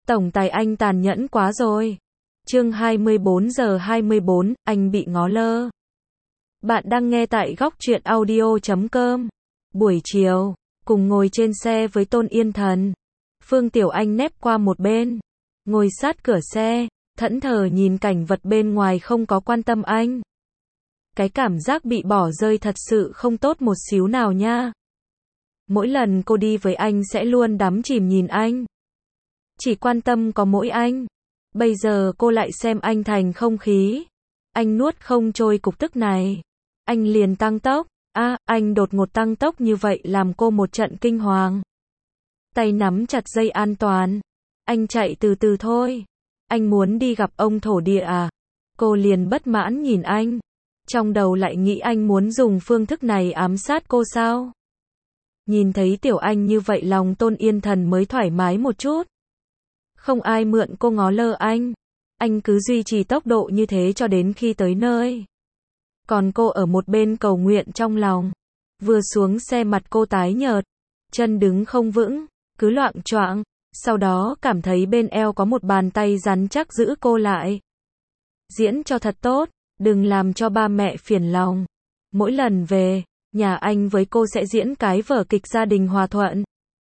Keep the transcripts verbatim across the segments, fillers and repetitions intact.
Tổng tài anh tàn nhẫn quá rồi. Chương hai mươi bốn giờ hai mươi bốn, anh bị ngó lơ. Bạn đang nghe tại góc truyện audio chấm com. Buổi chiều, cùng ngồi trên xe với Tôn Yên Thần. Phương Tiểu Anh nép qua một bên, ngồi sát cửa xe, thẫn thờ nhìn cảnh vật bên ngoài không có quan tâm anh. Cái cảm giác bị bỏ rơi thật sự không tốt một xíu nào nha. Mỗi lần cô đi với anh sẽ luôn đắm chìm nhìn anh. Chỉ quan tâm có mỗi anh. Bây giờ cô lại xem anh thành không khí. Anh nuốt không trôi cục tức này. Anh liền tăng tốc. À, anh đột ngột tăng tốc như vậy làm cô một trận kinh hoàng. Tay nắm chặt dây an toàn. Anh chạy từ từ thôi. Anh muốn đi gặp ông thổ địa à? Cô liền bất mãn nhìn anh. Trong đầu lại nghĩ anh muốn dùng phương thức này ám sát cô sao? Nhìn thấy Tiểu Anh như vậy lòng Tôn Yên Thần mới thoải mái một chút. Không ai mượn cô ngó lơ anh. Anh cứ duy trì tốc độ như thế cho đến khi tới nơi. Còn cô ở một bên cầu nguyện trong lòng. Vừa xuống xe mặt cô tái nhợt. Chân đứng không vững, cứ loạng choạng. Sau đó cảm thấy bên eo có một bàn tay rắn chắc giữ cô lại. Diễn cho thật tốt, đừng làm cho ba mẹ phiền lòng. Mỗi lần về, nhà anh với cô sẽ diễn cái vở kịch gia đình hòa thuận.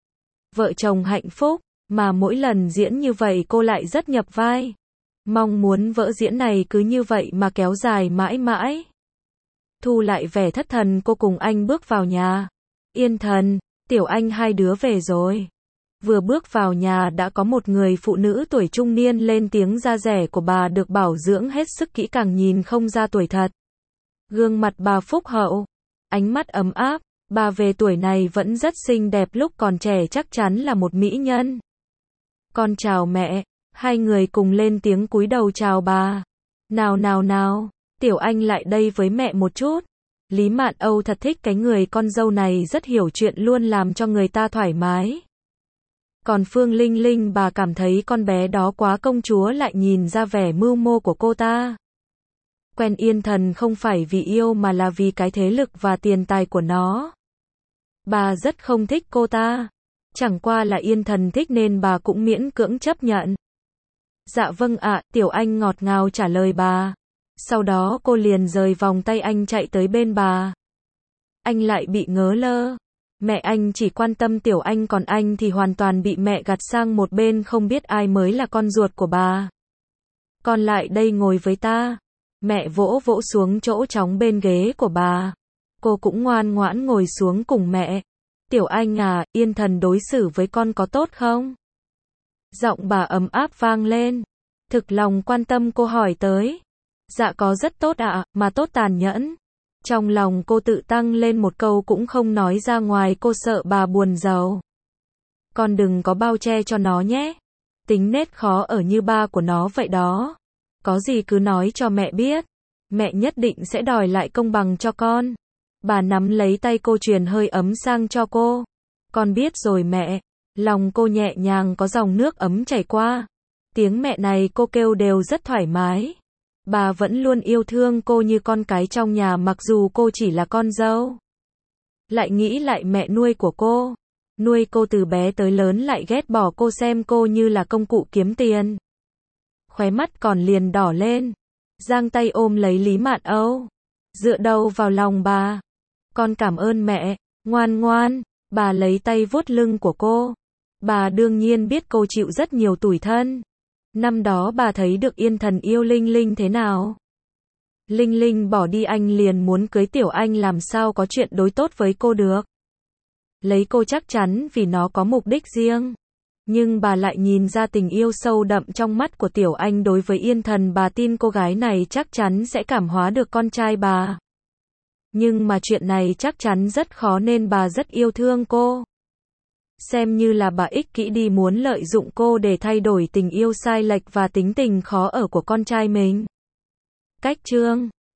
Vợ chồng hạnh phúc. Mà mỗi lần diễn như vậy cô lại rất nhập vai. Mong muốn vở diễn này cứ như vậy mà kéo dài mãi mãi. Thu lại vẻ thất thần cô cùng anh bước vào nhà. Yên Thần, Tiểu Anh hai đứa về rồi. Vừa bước vào nhà đã có một người phụ nữ tuổi trung niên lên tiếng da rẻ của bà được bảo dưỡng hết sức kỹ càng nhìn không ra tuổi thật. Gương mặt bà phúc hậu, ánh mắt ấm áp, bà về tuổi này vẫn rất xinh đẹp lúc còn trẻ chắc chắn là một mỹ nhân. Con chào mẹ, hai người cùng lên tiếng cúi đầu chào bà. Nào nào nào, Tiểu Anh lại đây với mẹ một chút. Lý Mạn Âu thật thích cái người con dâu này rất hiểu chuyện luôn làm cho người ta thoải mái. Còn Phương Linh Linh bà cảm thấy con bé đó quá công chúa lại nhìn ra vẻ mưu mô của cô ta. Quen Yên Thần không phải vì yêu mà là vì cái thế lực và tiền tài của nó. Bà rất không thích cô ta. Chẳng qua là Yên Thần thích nên bà cũng miễn cưỡng chấp nhận. Dạ vâng ạ, Tiểu Anh ngọt ngào trả lời bà. Sau đó cô liền rời vòng tay anh chạy tới bên bà. Anh lại bị ngớ lơ. Mẹ anh chỉ quan tâm Tiểu Anh còn anh thì hoàn toàn bị mẹ gạt sang một bên không biết ai mới là con ruột của bà. Con lại đây ngồi với ta. Mẹ vỗ vỗ xuống chỗ trống bên ghế của bà. Cô cũng ngoan ngoãn ngồi xuống cùng mẹ. Tiểu Anh à, Yên Thần đối xử với con có tốt không? Giọng bà ấm áp vang lên. Thực lòng quan tâm cô hỏi tới. Dạ có rất tốt ạ, à, mà tốt tàn nhẫn. Trong lòng cô tự tăng lên một câu cũng không nói ra ngoài cô sợ bà buồn rầu. Con đừng có bao che cho nó nhé. Tính nết khó ở như ba của nó vậy đó. Có gì cứ nói cho mẹ biết. Mẹ nhất định sẽ đòi lại công bằng cho con. Bà nắm lấy tay cô truyền hơi ấm sang cho cô. Con biết rồi mẹ. Lòng cô nhẹ nhàng có dòng nước ấm chảy qua. Tiếng mẹ này cô kêu đều rất thoải mái. Bà vẫn luôn yêu thương cô như con cái trong nhà mặc dù cô chỉ là con dâu. Lại nghĩ lại mẹ nuôi của cô. Nuôi cô từ bé tới lớn lại ghét bỏ cô xem cô như là công cụ kiếm tiền. Khóe mắt còn liền đỏ lên. Giang tay ôm lấy Lý Mạn Âu. Dựa đầu vào lòng bà. Con cảm ơn mẹ, ngoan ngoan. Bà lấy tay vuốt lưng của cô. Bà đương nhiên biết cô chịu rất nhiều tủi thân. Năm đó bà thấy được Yên Thần yêu Linh Linh thế nào. Linh Linh bỏ đi anh liền muốn cưới Tiểu Anh làm sao có chuyện đối tốt với cô được. Lấy cô chắc chắn vì nó có mục đích riêng. Nhưng bà lại nhìn ra tình yêu sâu đậm trong mắt của Tiểu Anh đối với Yên Thần bà tin cô gái này chắc chắn sẽ cảm hóa được con trai bà. Nhưng mà chuyện này chắc chắn rất khó nên bà rất yêu thương cô. Xem như là bà ích kỷ đi muốn lợi dụng cô để thay đổi tình yêu sai lệch và tính tình khó ở của con trai mình. Cách chương